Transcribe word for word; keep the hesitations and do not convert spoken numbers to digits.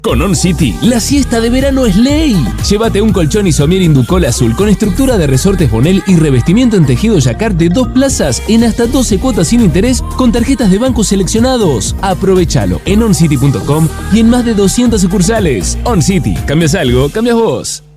Con On City, la siesta de verano es ley. Llévate un colchón Isomier Inducol azul con estructura de resortes Bonel y revestimiento en tejido jacquard de dos plazas en hasta doce cuotas sin interés con tarjetas de bancos seleccionados. Aprovechalo en on city punto com y en más de doscientas sucursales. On City, ¿cambias algo? ¿Cambias vos?